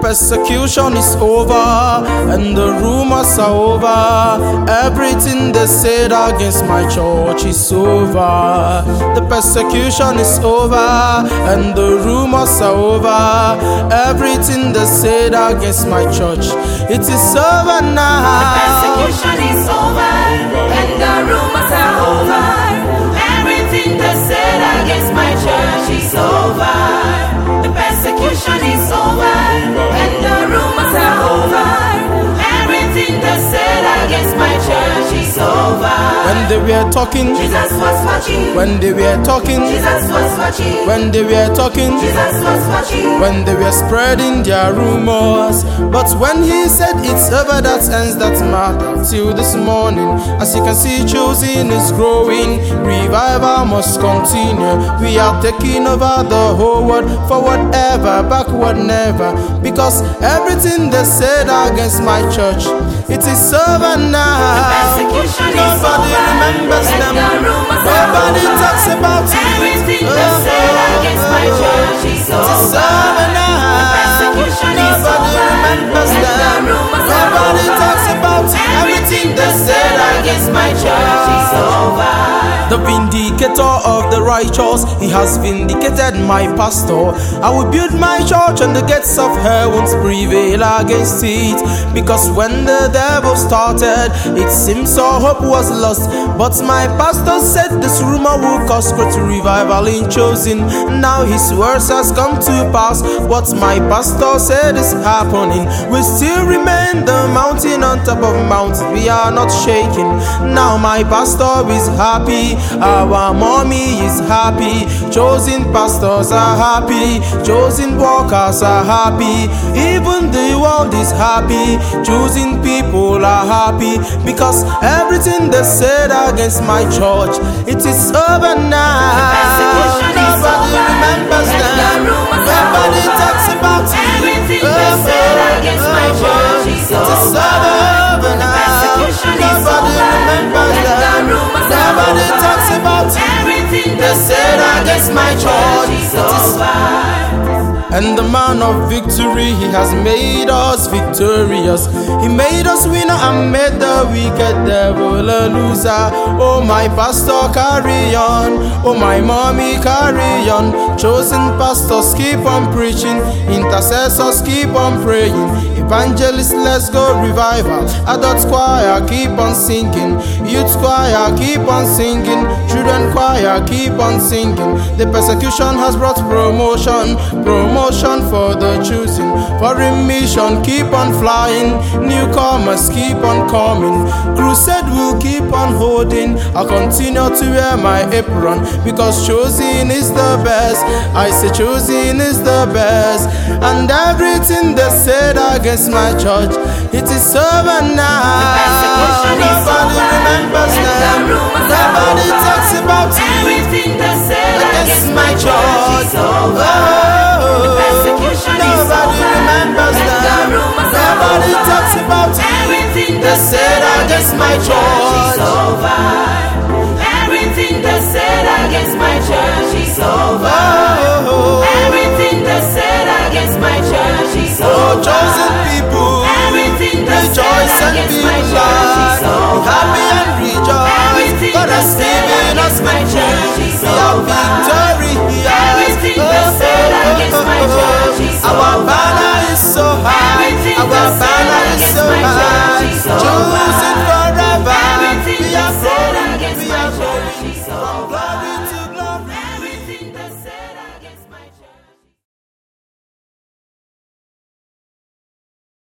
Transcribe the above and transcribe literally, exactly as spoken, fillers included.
persecution is over and the rumors are over. Everything they said against my church is over. The persecution is over and the rumors are over. Everything they said against my church, it is over now. The persecution is over and the rumors are over. Everything they said against my church is over. The persecution is over and the rumors are over. Everything they said against my church is over. When they were talking, Jesus was watching. When they were talking, Jesus was watching. When they were talking, Jesus was watching. When they were spreading their rumors. But when he said it's over, that ends that matter till this morning. As you can see, choosing is growing. Revival must continue. We are taking over the whole world. Forward ever, backward never. Because everything they said against my church, it is over now. Nobody remembers them. Nobody talks about it. Everything they said against my church is over. Nobody remembers them. Nobody talks about it. Everything they said against my church is over. The vindicator of the righteous, he has vindicated my pastor. I will build my church and the gates of hell won't prevail against it. Because when the devil started, it seems all hope was lost. But my pastor said this rumor will cause great revival in Chosen. Now his words has come to pass. What my pastor said is happening. We still remain the mountain on top of mountains. We are not shaking. Now my pastor is happy. Our mommy is happy. Chosen pastors are happy. Chosen workers are happy. Even the world is happy. Chosen people are happy. Because everything they said against my church, it is over now. Nobody remembers them. Nobody talks about it. Everything they said against my church is over. It is over now. Nobody remembers them. Nobody talks about it. Everything they said against my church, is over. And the man of victory, he has made us victorious. He made us winner and made the wicked devil a loser. Oh my pastor, carry on. Oh my mommy, carry on. Chosen pastors, keep on preaching. Intercessors, keep on praying. Evangelists, let's go revival. Adult choir, keep on singing. Youth choir, keep on singing. Children choir, keep on singing. The persecution has brought promotion. Promotion for the choosing. Foreign mission, keep on flying. Newcomers, keep on coming. Crusade will keep on holding. I'll continue to wear my apron because choosing is the best. I say choosing is the best. And everything they said against my church, it is over now. Nobody remembers them. Nobody talks about it. Everything they said against my church is over. Nobody remembers them. Nobody talks about it. Everything they said against my church is over. Everything they said against my church is over. Everything they said against my church is over. Oh, chosen people, everything they rejoice said and against be my glad. church is over. Be happy and rejoice. God has given us my church is our over. victory. Everything they said against my church is our over.